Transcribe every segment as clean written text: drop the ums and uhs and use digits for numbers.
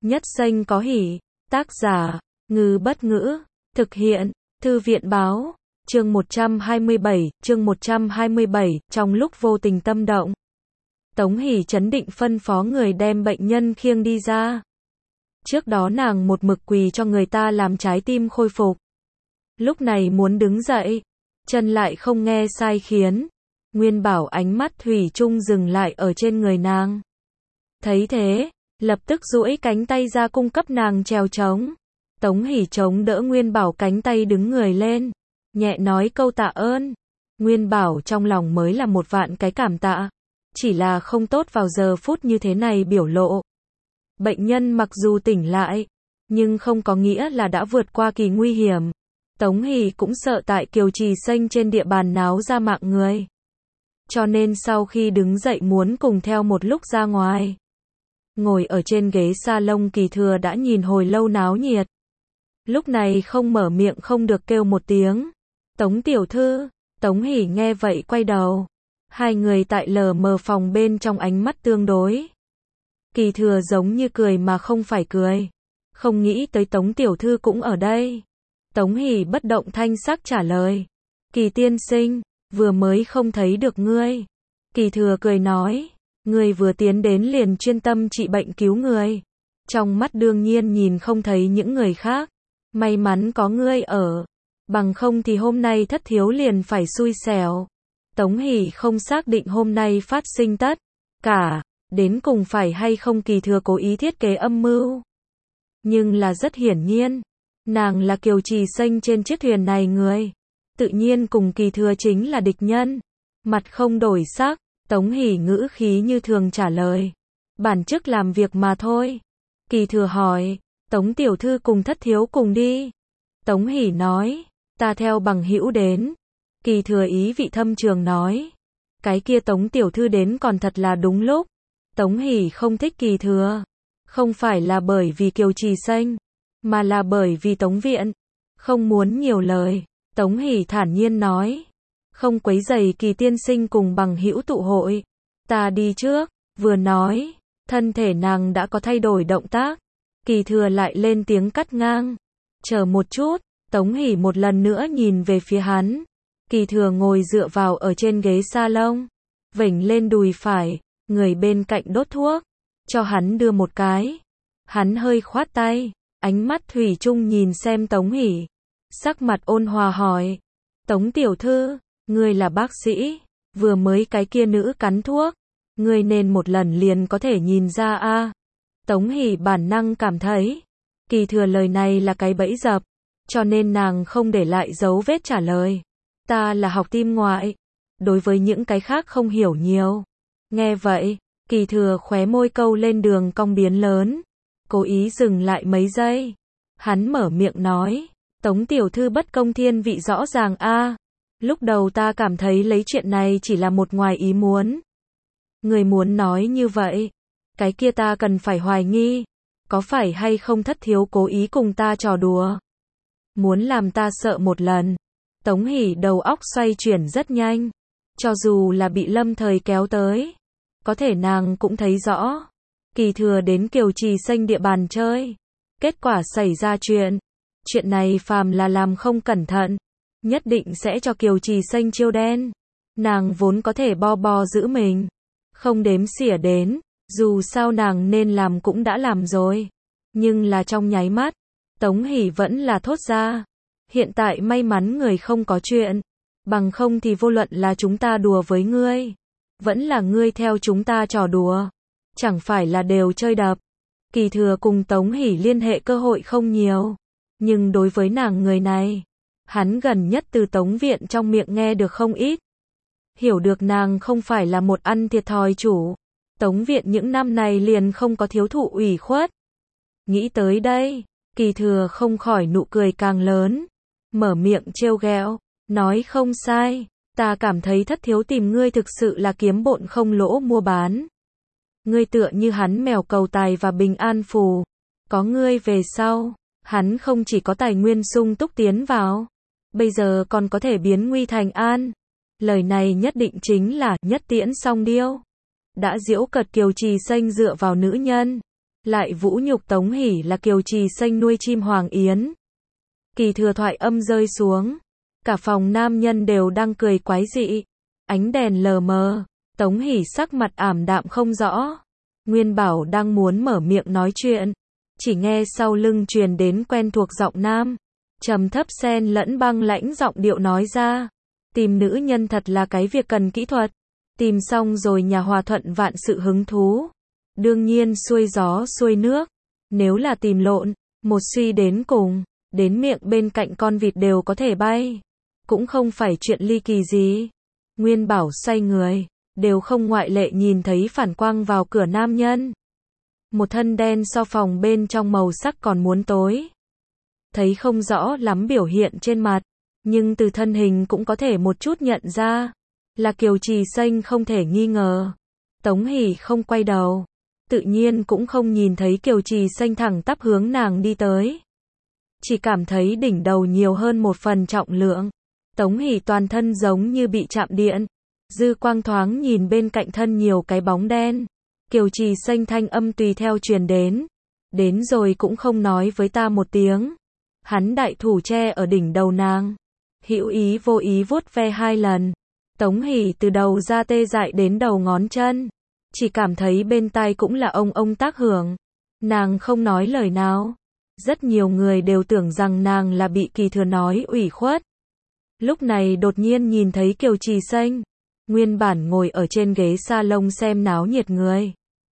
Nhất Xanh có hỉ. Tác giả, Ngư Bất Ngữ. Thực hiện, Thư viện Báo. Chương 127, trong lúc vô tình tâm động. Tống Hỷ trấn định phân phó người đem bệnh nhân khiêng đi ra. Trước đó nàng một mực quỳ cho người ta làm trái tim khôi phục. Lúc này muốn đứng dậy, chân lại không nghe sai khiến. Nguyên Bảo ánh mắt thủy chung dừng lại ở trên người nàng. Thấy thế, lập tức duỗi cánh tay ra cung cấp nàng trèo trống. Tống Hỷ chống đỡ Nguyên Bảo cánh tay đứng người lên, nhẹ nói câu tạ ơn. Nguyên Bảo trong lòng mới là một vạn cái cảm tạ, chỉ là không tốt vào giờ phút như thế này biểu lộ. Bệnh nhân mặc dù tỉnh lại, nhưng không có nghĩa là đã vượt qua kỳ nguy hiểm. Tống Hỷ cũng sợ tại Kiều Trì Xanh trên địa bàn náo ra mạng người. Cho nên sau khi đứng dậy muốn cùng theo một lúc ra ngoài. Ngồi ở trên ghế salon Kỳ Thừa đã nhìn hồi lâu náo nhiệt. Lúc này không mở miệng không được kêu một tiếng. Tống tiểu thư. Tống Hỷ nghe vậy quay đầu. Hai người tại lờ mờ phòng bên trong ánh mắt tương đối. Kỳ Thừa giống như cười mà không phải cười. Không nghĩ tới Tống tiểu thư cũng ở đây. Tống Hỷ bất động thanh sắc trả lời. Kỳ tiên sinh, vừa mới không thấy được ngươi. Kỳ Thừa cười nói. Ngươi vừa tiến đến liền chuyên tâm trị bệnh cứu người. Trong mắt đương nhiên nhìn không thấy những người khác. May mắn có ngươi ở. Bằng không thì hôm nay thất thiếu liền phải xui xẻo. Tống Hỷ không xác định hôm nay phát sinh tất cả. Đến cùng phải hay không Kỳ Thừa cố ý thiết kế âm mưu. Nhưng là rất hiển nhiên. Nàng là Kiều Trì Xanh trên chiếc thuyền này người. Tự nhiên cùng Kỳ Thừa chính là địch nhân. Mặt không đổi sắc. Tống Hỷ ngữ khí như thường trả lời. Bản chức làm việc mà thôi. Kỳ Thừa hỏi. Tống tiểu thư cùng thất thiếu cùng đi. Tống Hỷ nói. Ta theo bằng hữu đến. Kỳ Thừa ý vị thâm trường nói. Cái kia Tống tiểu thư đến còn thật là đúng lúc. Tống Hỷ không thích Kỳ Thừa. Không phải là bởi vì Kiều Trì Xanh, mà là bởi vì Tống viện. Không muốn nhiều lời. Tống Hỷ thản nhiên nói. Không quấy rầy Kỳ tiên sinh cùng bằng hữu tụ hội. Ta đi trước. Vừa nói, thân thể nàng đã có thay đổi động tác. Kỳ Thừa lại lên tiếng cắt ngang. Chờ một chút. Tống Hỷ một lần nữa nhìn về phía hắn. Kỳ Thừa ngồi dựa vào ở trên ghế salon, vểnh lên đùi phải, người bên cạnh đốt thuốc, cho hắn đưa một cái. Hắn hơi khoát tay, ánh mắt thủy chung nhìn xem Tống Hỷ, sắc mặt ôn hòa hỏi. Tống tiểu thư, ngươi là bác sĩ, vừa mới cái kia nữ cắn thuốc, ngươi nên một lần liền có thể nhìn ra a. Tống Hỷ bản năng cảm thấy, Kỳ Thừa lời này là cái bẫy dập, cho nên nàng không để lại dấu vết trả lời. Ta là học tim ngoại, đối với những cái khác không hiểu nhiều. Nghe vậy, Kỳ Thừa khóe môi câu lên đường cong biến lớn, cố ý dừng lại mấy giây. Hắn mở miệng nói, Tống tiểu thư bất công thiên vị rõ ràng a. Lúc đầu ta cảm thấy lấy chuyện này chỉ là một ngoài ý muốn. Người muốn nói như vậy, cái kia ta cần phải hoài nghi, có phải hay không thất thiếu cố ý cùng ta trò đùa, muốn làm ta sợ một lần. Tống Hỷ đầu óc xoay chuyển rất nhanh, cho dù là bị lâm thời kéo tới, có thể nàng cũng thấy rõ. Kỳ Thừa đến Kiều Trì Xanh địa bàn chơi, kết quả xảy ra chuyện này phàm là làm không cẩn thận, nhất định sẽ cho Kiều Trì Xanh chiêu đen. Nàng vốn có thể bo giữ mình, không đếm xỉa đến, dù sao nàng nên làm cũng đã làm rồi. Nhưng là trong nháy mắt, Tống Hỷ vẫn là thốt ra. Hiện tại may mắn người không có chuyện, bằng không thì vô luận là chúng ta đùa với ngươi, vẫn là ngươi theo chúng ta trò đùa, chẳng phải là đều chơi đập. Kỳ Thừa cùng Tống Hỷ liên hệ cơ hội không nhiều, nhưng đối với nàng người này, hắn gần nhất từ Tống viện trong miệng nghe được không ít. Hiểu được nàng không phải là một ăn thiệt thòi chủ. Tống viện những năm này liền không có thiếu thụ ủy khuất. Nghĩ tới đây, Kỳ Thừa không khỏi nụ cười càng lớn. Mở miệng trêu ghẹo, nói không sai, ta cảm thấy thất thiếu tìm ngươi thực sự là kiếm bộn không lỗ mua bán. Ngươi tựa như hắn mèo cầu tài và bình an phù. Có ngươi về sau, hắn không chỉ có tài nguyên sung túc tiến vào, bây giờ còn có thể biến nguy thành an. Lời này nhất định chính là nhất tiễn song điêu. Đã giễu cợt Kiều Trì Xanh dựa vào nữ nhân, lại vũ nhục Tống Hỷ là Kiều Trì Xanh nuôi chim hoàng yến. Kỳ Thừa thoại âm rơi xuống, cả phòng nam nhân đều đang cười quái dị, ánh đèn lờ mờ, Tống Hỷ sắc mặt ảm đạm không rõ. Nguyên Bảo đang muốn mở miệng nói chuyện, chỉ nghe sau lưng truyền đến quen thuộc giọng nam, trầm thấp xen lẫn băng lãnh giọng điệu nói ra, tìm nữ nhân thật là cái việc cần kỹ thuật, tìm xong rồi nhà hòa thuận vạn sự hứng thú, đương nhiên xuôi gió xuôi nước, nếu là tìm lộn, một suy đến cùng, đến miệng bên cạnh con vịt đều có thể bay, cũng không phải chuyện ly kỳ gì. Nguyên Bảo xoay người, đều không ngoại lệ nhìn thấy phản quang vào cửa nam nhân. Một thân đen so phòng bên trong màu sắc còn muốn tối. Thấy không rõ lắm biểu hiện trên mặt, nhưng từ thân hình cũng có thể một chút nhận ra, là Kiều Trì Xanh không thể nghi ngờ. Tống Hỷ không quay đầu, tự nhiên cũng không nhìn thấy Kiều Trì Xanh thẳng tắp hướng nàng đi tới. Chỉ cảm thấy đỉnh đầu nhiều hơn một phần trọng lượng. Tống Hỷ toàn thân giống như bị chạm điện. Dư quang thoáng nhìn bên cạnh thân nhiều cái bóng đen. Kiều Trì Xanh thanh âm tùy theo truyền đến. Đến rồi cũng không nói với ta một tiếng. Hắn đại thủ che ở đỉnh đầu nàng. Hữu ý vô ý vuốt ve 2 lần. Tống Hỷ từ đầu ra tê dại đến đầu ngón chân. Chỉ cảm thấy bên tai cũng là ông tác hưởng. Nàng không nói lời nào. Rất nhiều người đều tưởng rằng nàng là bị Kỳ Thừa nói ủy khuất. Lúc này đột nhiên nhìn thấy Kiều Trì Xanh. Nguyên bản ngồi ở trên ghế salon xem náo nhiệt người.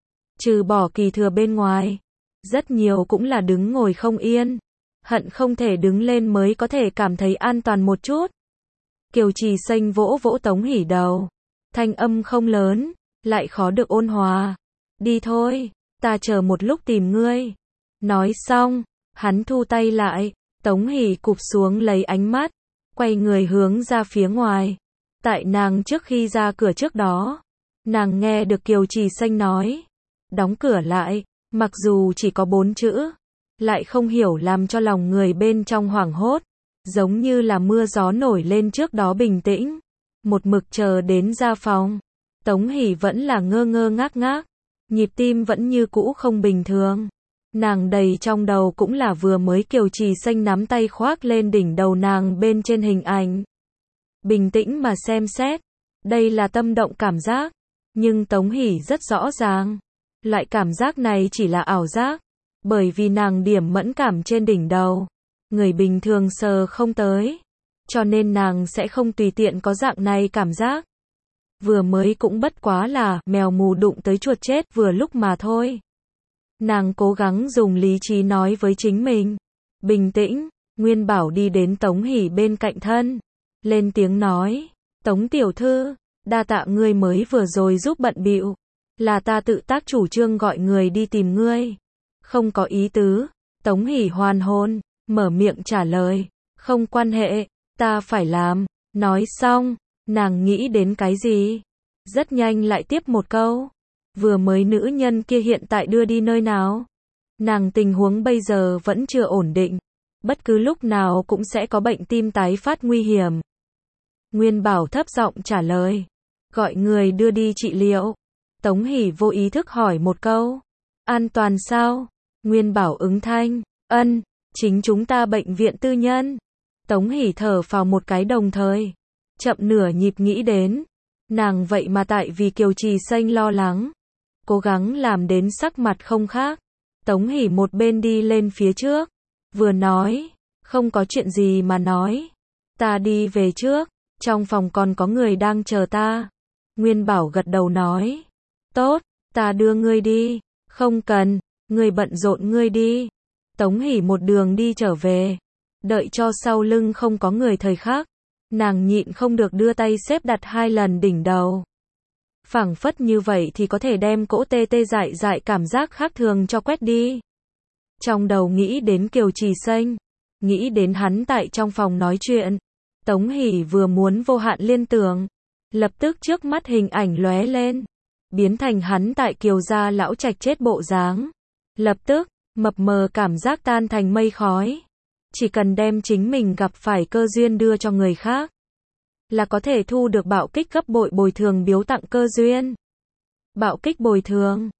Trừ bỏ Kỳ Thừa bên ngoài. Rất nhiều cũng là đứng ngồi không yên. Hận không thể đứng lên mới có thể cảm thấy an toàn một chút. Kiều Trì Xanh vỗ vỗ Tống Hỷ đầu. Thanh âm không lớn, lại khó được ôn hòa. Đi thôi, ta chờ một lúc tìm ngươi. Nói xong, hắn thu tay lại. Tống Hỷ cụp xuống lấy ánh mắt, quay người hướng ra phía ngoài. Tại nàng trước khi ra cửa trước đó, nàng nghe được Kiều Trì Xanh nói. Đóng cửa lại, mặc dù chỉ có 4 chữ. Lại không hiểu làm cho lòng người bên trong hoảng hốt. Giống như là mưa gió nổi lên trước đó bình tĩnh. Một mực chờ đến ra phòng. Tống Hỷ vẫn là ngơ ngơ ngác ngác. Nhịp tim vẫn như cũ không bình thường. Nàng đầy trong đầu cũng là vừa mới Kiều Trì Xanh nắm tay khoác lên đỉnh đầu nàng bên trên hình ảnh. Bình tĩnh mà xem xét. Đây là tâm động cảm giác. Nhưng Tống Hỷ rất rõ ràng. Loại cảm giác này chỉ là ảo giác. Bởi vì nàng điểm mẫn cảm trên đỉnh đầu. Người bình thường sờ không tới. Cho nên nàng sẽ không tùy tiện có dạng này cảm giác. Vừa mới cũng bất quá là mèo mù đụng tới chuột chết vừa lúc mà thôi. Nàng cố gắng dùng lý trí nói với chính mình. Bình tĩnh, Nguyên Bảo đi đến Tống Hỷ bên cạnh thân. Lên tiếng nói. Tống tiểu thư, đa tạ ngươi mới vừa rồi giúp bận bịu. Là ta tự tác chủ trương gọi người đi tìm ngươi. Không có ý tứ. Tống Hỷ hoàn hồn, mở miệng trả lời. Không quan hệ, ta phải làm. Nói xong, nàng nghĩ đến cái gì? Rất nhanh lại tiếp một câu. Vừa mới nữ nhân kia hiện tại đưa đi nơi nào? Nàng tình huống bây giờ vẫn chưa ổn định. Bất cứ lúc nào cũng sẽ có bệnh tim tái phát nguy hiểm. Nguyên Bảo thấp giọng trả lời. Gọi người đưa đi trị liệu. Tống Hỷ vô ý thức hỏi một câu. An toàn sao? Nguyên Bảo ứng thanh. Ân, chính chúng ta bệnh viện tư nhân. Tống Hỷ thở phào một cái đồng thời. Chậm nửa nhịp nghĩ đến. Nàng vậy mà tại vì Kiều Trì Xanh lo lắng. Cố gắng làm đến sắc mặt không khác. Tống Hỷ một bên đi lên phía trước. Vừa nói. Không có chuyện gì mà nói. Ta đi về trước. Trong phòng còn có người đang chờ ta. Nguyên Bảo gật đầu nói. Tốt, ta đưa ngươi đi. Không cần, ngươi bận rộn ngươi đi. Tống Hỷ một đường đi trở về. Đợi cho sau lưng không có người thời khắc. Nàng nhịn không được đưa tay xếp đặt 2 lần đỉnh đầu. Phảng phất như vậy thì có thể đem cỗ tê tê dại dại cảm giác khác thường cho quét đi. Trong đầu nghĩ đến Kiều Trì Xanh. Nghĩ đến hắn tại trong phòng nói chuyện. Tống Hỷ vừa muốn vô hạn liên tưởng. Lập tức trước mắt hình ảnh lóe lên. Biến thành hắn tại Kiều gia lão trạch chết bộ dáng. Lập tức, mập mờ cảm giác tan thành mây khói. Chỉ cần đem chính mình gặp phải cơ duyên đưa cho người khác. Là có thể thu được bạo kích gấp bội bồi thường biếu tặng cơ duyên. Bạo kích bồi thường.